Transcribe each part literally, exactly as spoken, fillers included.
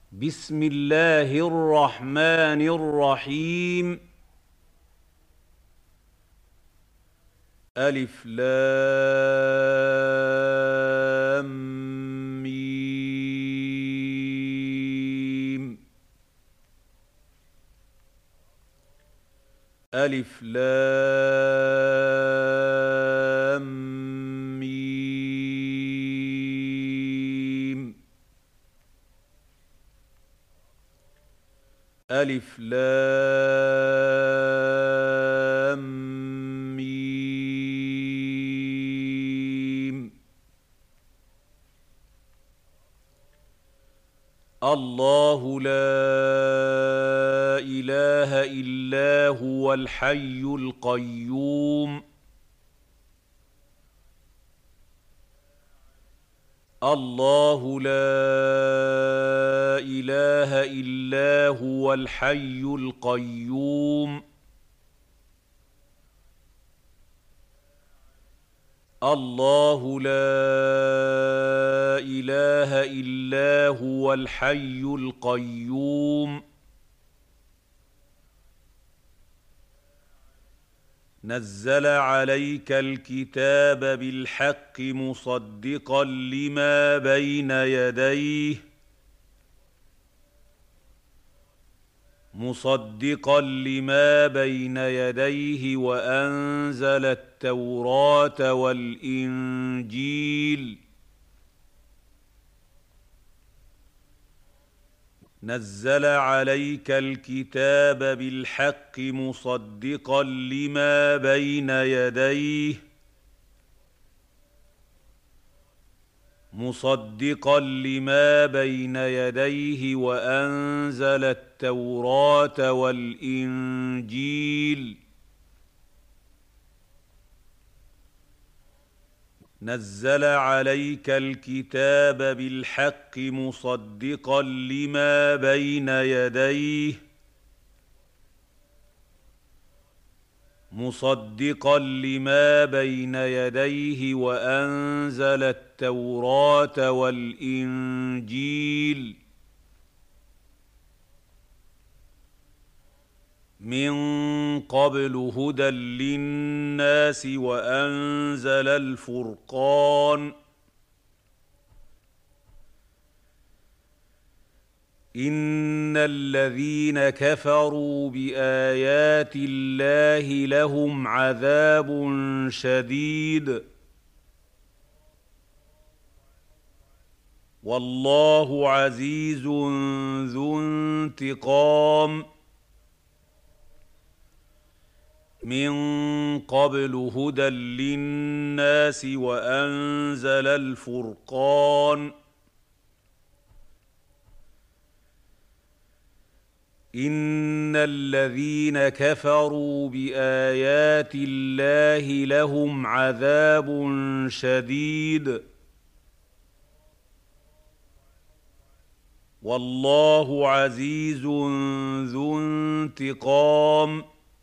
بسم الله الرحمن الرحيم. ألف لام ميم. ألف لام ميم. ألف لام ميم. الله لا إله إلا هو الحي القيوم. الله لا إله إلا هو الحي القيوم. الله لا إله إلا هو الحي القيوم. نزل عليك الكتاب بالحق مصدقا لما بين يديه مصدقا لما بين يديه وأنزل التوراة والإنجيل. نزل عليك الكتاب بالحق مصدقا لما بين يديه مصدقا لما بين يديه وأنزل التوراة والإنجيل. نزل عليك الكتاب بالحق مصدقا لما بين يديه مصدقا لما بين يديه وأنزل التوراة والإنجيل. من قبل هدى للناس وأنزل الفرقان. إن الذين كفروا بآيات الله لهم عذاب شديد والله عزيز ذو انتقام. من قبل هدى للناس وأنزل الفرقان. إن الذين كفروا بآيات الله لهم عذاب شديد والله عزيز ذو انتقام.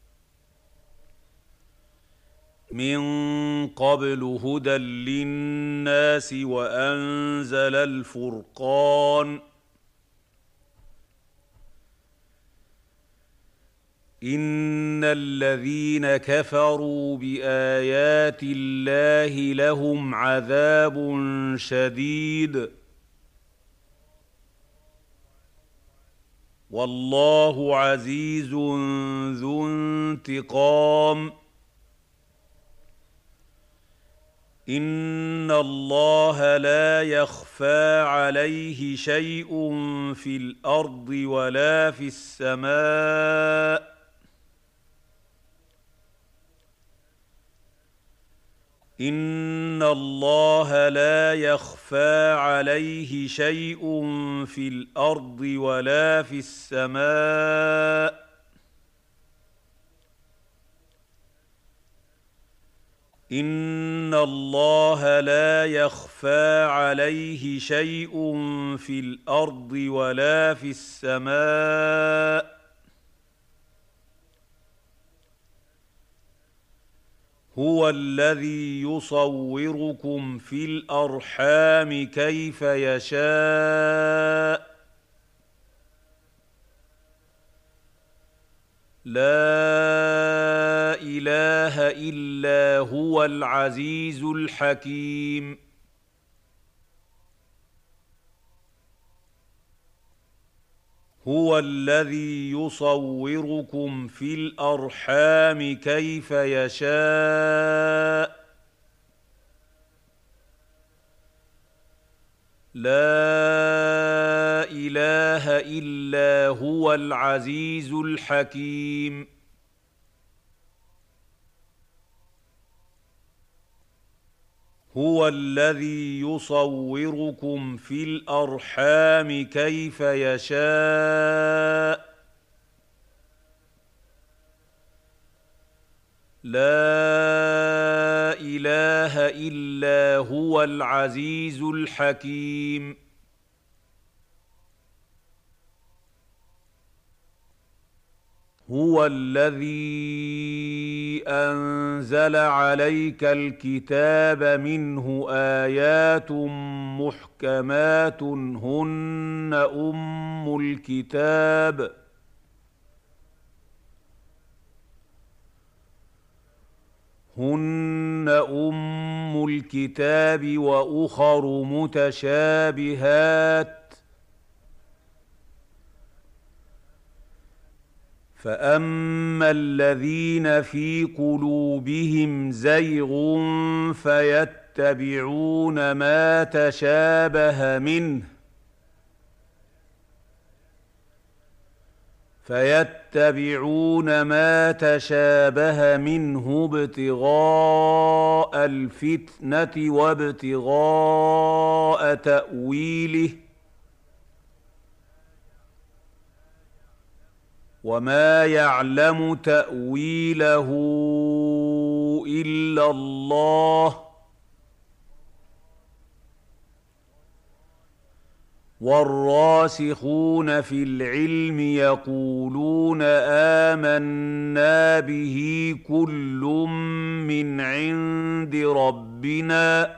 من قبل هدى للناس وأنزل الفرقان. إن الذين كفروا بآيات الله لهم عذاب شديد والله عزيز ذو انتقام. إن الله لا يخفى عليه شيء في الأرض ولا في السماء. إن الله لا يخفى عليه شيء في الأرض ولا في السماء. إن الله لا يخفى عليه شيء في الأرض ولا في السماء. هو الذي يصوركم في الأرحام كيف يشاء لا اله الا هو العزيز الحكيم هو الذي يصوركم في الارحام كيف يشاء لا اله الا هو العزيز الحكيم هو الذي يصوركم في الارحام كيف يشاء لا اله الا هو العزيز الحكيم هو الذي انزل عليك الكتاب منه ايات محكمات هن ام الكتاب هن ام الكتاب واخر متشابهات فاما الذين في قلوبهم زيغ فيتبعون ما تشابه منه فيتبعون ما تشابه منه ابتغاء الفتنة وابتغاء تأويله وما يعلم تأويله إلا الله والراسخون في العلم يقولون آمنا به كل من عند ربنا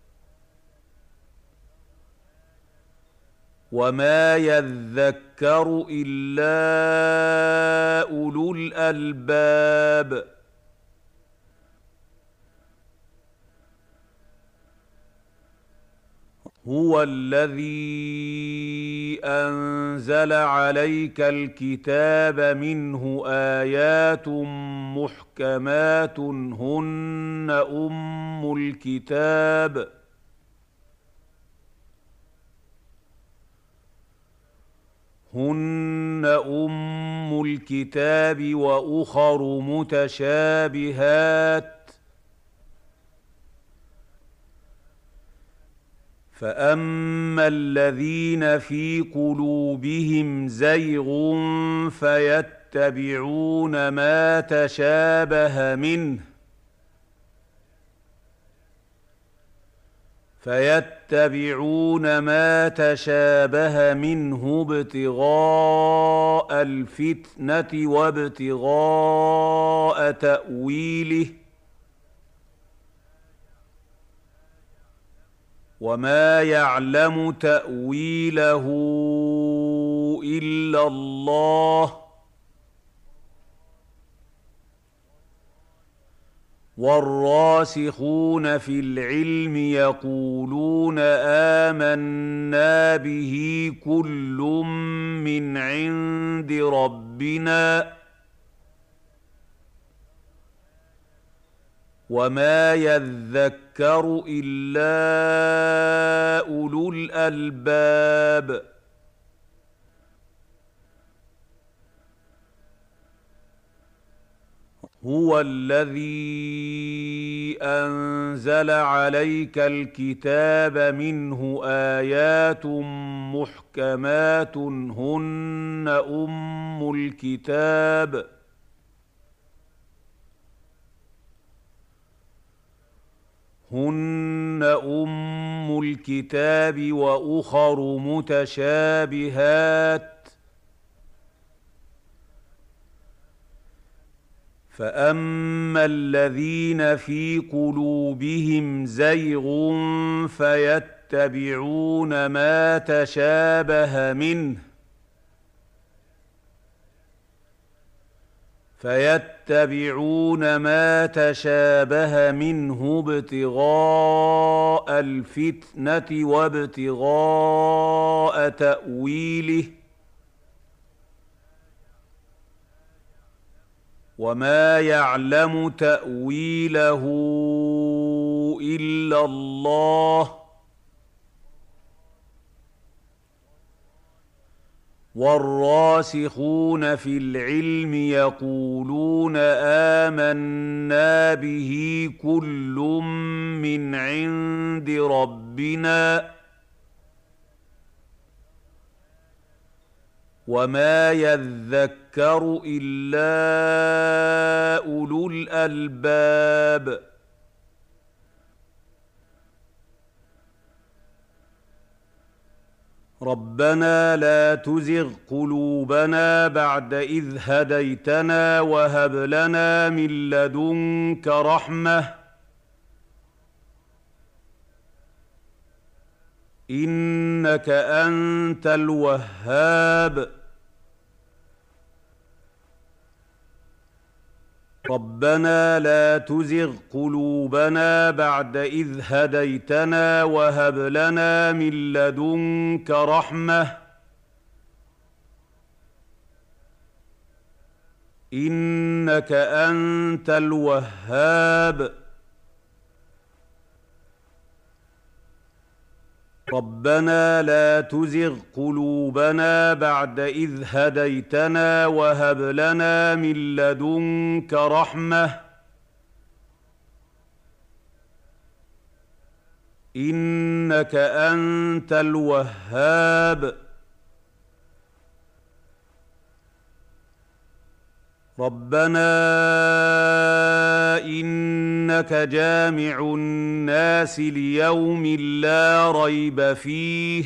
وما يذكر إلا أولو الألباب هو الذي أنزل عليك الكتاب منه آيات محكمات هن أم الكتاب هن أم الكتاب وأخر متشابهات فأما الذين في قلوبهم زيغ فيتبعون ما تشابه منه فيتبعون ما تشابه منه ابتغاء الفتنة وابتغاء تأويله وما يعلم تأويله إلا الله والراسخون في العلم يقولون آمنا به كل من عند ربنا وما يذكر إلا أولو الألباب هو الذي أنزل عليك الكتاب منه آيات محكمات هن أم الكتاب هن أم الكتاب وأخر متشابهات فأما الذين في قلوبهم زيغ فيتبعون ما تشابه منه فيتبعون ما تشابه منه ابتغاء الفتنه وابتغاء تاويله وما يعلم تاويله الا الله والراسخون في العلم يقولون آمنا به كل من عند ربنا وما يذكر إلا أولو الألباب ربنا لا تزغ قلوبنا بعد إذ هديتنا وهب لنا من لدنك رحمة إنك أنت الوهاب ربنا لا تزغ قلوبنا بعد إذ هديتنا وهب لنا من لدنك رحمة إنك أنت الوهاب ربنا لا تزغ قلوبنا بعد إذ هديتنا وهب لنا من لدنك رحمة إنك أنت الوهاب ربنا إنك جامع الناس ليوم لا ريب فيه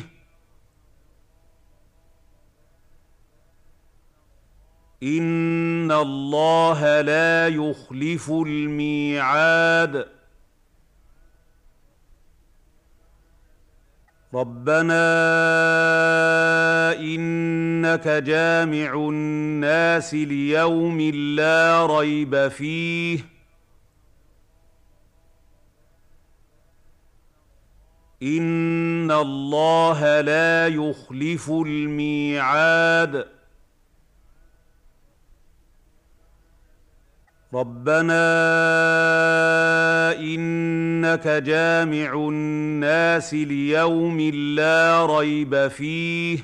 إن الله لا يخلف الميعاد ربنا إنك جامع الناس ليوم لا ريب فيه إن الله لا يخلف الميعاد ربنا إنك جامع الناس ليوم لا ريب فيه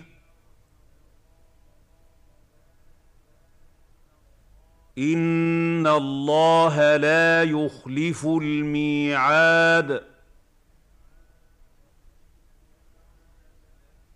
إن الله لا يخلف الميعاد